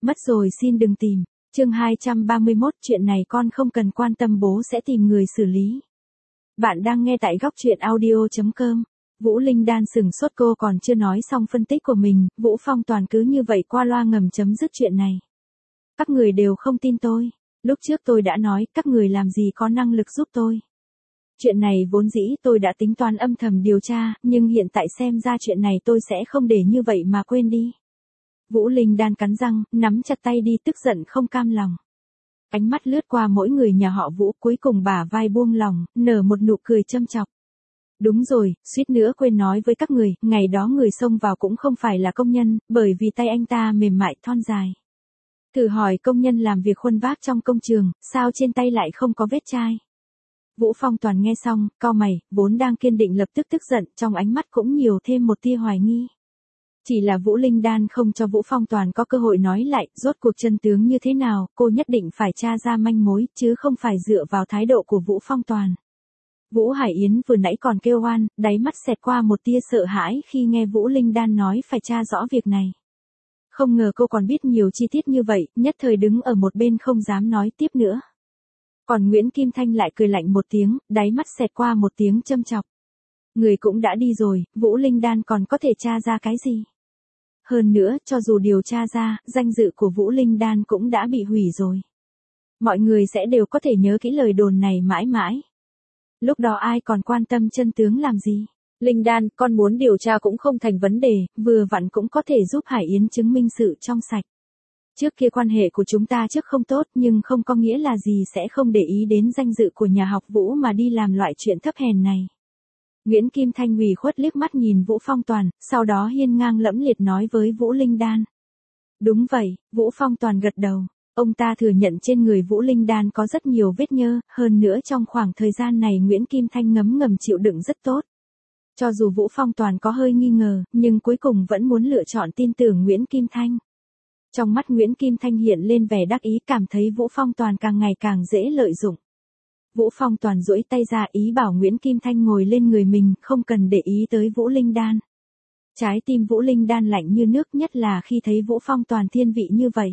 Mất rồi xin đừng tìm. Chương 231, chuyện này con không cần quan tâm, bố sẽ tìm người xử lý. Bạn đang nghe tại góc truyện audio.com. Vũ Linh Đan sững sốt, cô còn chưa nói xong phân tích của mình, Vũ Phong Toàn cứ như vậy qua loa ngầm chấm dứt chuyện này. Các người đều không tin tôi. Lúc trước tôi đã nói, các người làm gì có năng lực giúp tôi. Chuyện này vốn dĩ tôi đã tính toán âm thầm điều tra, nhưng hiện tại xem ra chuyện này tôi sẽ không để như vậy mà quên đi. Vũ Linh Đan cắn răng, nắm chặt tay đi, tức giận không cam lòng. Ánh mắt lướt qua mỗi người nhà họ Vũ, cuối cùng bả vai buông lỏng, nở một nụ cười châm chọc. Đúng rồi, suýt nữa quên nói với các người, ngày đó người xông vào cũng không phải là công nhân, bởi vì tay anh ta mềm mại thon dài. Thử hỏi công nhân làm việc khuân vác trong công trường, sao trên tay lại không có vết chai? Vũ Phong Toàn nghe xong, cau mày, vốn đang kiên định lập tức tức giận, trong ánh mắt cũng nhiều thêm một tia hoài nghi. Chỉ là Vũ Linh Đan không cho Vũ Phong Toàn có cơ hội nói lại, rốt cuộc chân tướng như thế nào, cô nhất định phải tra ra manh mối, chứ không phải dựa vào thái độ của Vũ Phong Toàn. Vũ Hải Yến vừa nãy còn kêu oan, đáy mắt xẹt qua một tia sợ hãi khi nghe Vũ Linh Đan nói phải tra rõ việc này. Không ngờ cô còn biết nhiều chi tiết như vậy, nhất thời đứng ở một bên không dám nói tiếp nữa. Còn Nguyễn Kim Thanh lại cười lạnh một tiếng, đáy mắt xẹt qua một tiếng châm chọc. Người cũng đã đi rồi, Vũ Linh Đan còn có thể tra ra cái gì? Hơn nữa, cho dù điều tra ra, danh dự của Vũ Linh Đan cũng đã bị hủy rồi. Mọi người sẽ đều có thể nhớ kỹ lời đồn này mãi mãi. Lúc đó ai còn quan tâm chân tướng làm gì? Linh Đan, con muốn điều tra cũng không thành vấn đề, vừa vặn cũng có thể giúp Hải Yến chứng minh sự trong sạch. Trước kia quan hệ của chúng ta trước không tốt, nhưng không có nghĩa là gì sẽ không để ý đến danh dự của nhà học Vũ mà đi làm loại chuyện thấp hèn này. Nguyễn Kim Thanh ủy khuất liếc mắt nhìn Vũ Phong Toàn, sau đó hiên ngang lẫm liệt nói với Vũ Linh Đan. Đúng vậy, Vũ Phong Toàn gật đầu. Ông ta thừa nhận trên người Vũ Linh Đan có rất nhiều vết nhơ, hơn nữa trong khoảng thời gian này Nguyễn Kim Thanh ngấm ngầm chịu đựng rất tốt. Cho dù Vũ Phong Toàn có hơi nghi ngờ, nhưng cuối cùng vẫn muốn lựa chọn tin tưởng Nguyễn Kim Thanh. Trong mắt Nguyễn Kim Thanh hiện lên vẻ đắc ý, cảm thấy Vũ Phong Toàn càng ngày càng dễ lợi dụng. Vũ Phong Toàn duỗi tay ra ý bảo Nguyễn Kim Thanh ngồi lên người mình, không cần để ý tới Vũ Linh Đan. Trái tim Vũ Linh Đan lạnh như nước, nhất là khi thấy Vũ Phong Toàn thiên vị như vậy.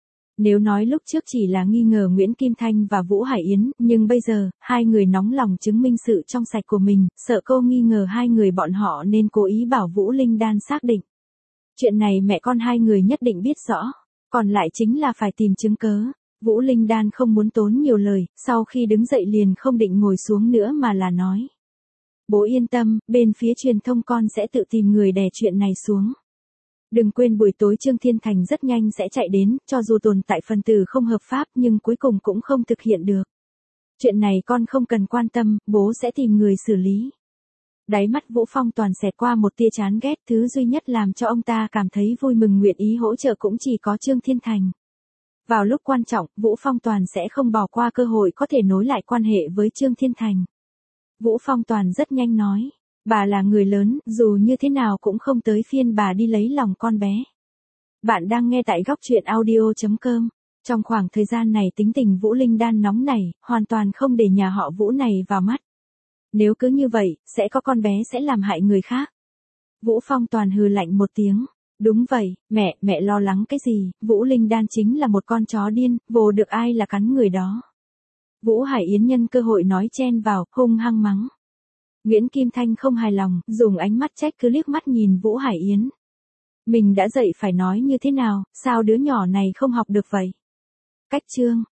Nếu nói lúc trước chỉ là nghi ngờ Nguyễn Kim Thanh và Vũ Hải Yến, nhưng bây giờ, hai người nóng lòng chứng minh sự trong sạch của mình, sợ cô nghi ngờ hai người bọn họ nên cố ý bảo Vũ Linh Đan xác định. Chuyện này mẹ con hai người nhất định biết rõ, còn lại chính là phải tìm chứng cớ. Vũ Linh Đan không muốn tốn nhiều lời, sau khi đứng dậy liền không định ngồi xuống nữa mà là nói. Bố yên tâm, bên phía truyền thông con sẽ tự tìm người đè chuyện này xuống. Đừng quên buổi tối Trương Thiên Thành rất nhanh sẽ chạy đến, cho dù tồn tại phần tử không hợp pháp nhưng cuối cùng cũng không thực hiện được. Chuyện này con không cần quan tâm, bố sẽ tìm người xử lý. Đáy mắt Vũ Phong Toàn xẹt qua một tia chán ghét, thứ duy nhất làm cho ông ta cảm thấy vui mừng nguyện ý hỗ trợ cũng chỉ có Trương Thiên Thành. Vào lúc quan trọng, Vũ Phong Toàn sẽ không bỏ qua cơ hội có thể nối lại quan hệ với Trương Thiên Thành. Vũ Phong Toàn rất nhanh nói, bà là người lớn, dù như thế nào cũng không tới phiên bà đi lấy lòng con bé. Bạn đang nghe tại góc truyện audio.com. Trong khoảng thời gian này tính tình Vũ Linh Đan nóng nảy, hoàn toàn không để nhà họ Vũ này vào mắt. Nếu cứ như vậy, sẽ có con bé sẽ làm hại người khác. Vũ Phong Toàn hừ lạnh một tiếng. Đúng vậy, mẹ lo lắng cái gì, Vũ Linh Đan chính là một con chó điên, vồ được ai là cắn người đó. Vũ Hải Yến nhân cơ hội nói chen vào, hung hăng mắng. Nguyễn Kim Thanh không hài lòng, dùng ánh mắt trách cứ liếc mắt nhìn Vũ Hải Yến. Mình đã dạy phải nói như thế nào, sao đứa nhỏ này không học được vậy? Cách chương.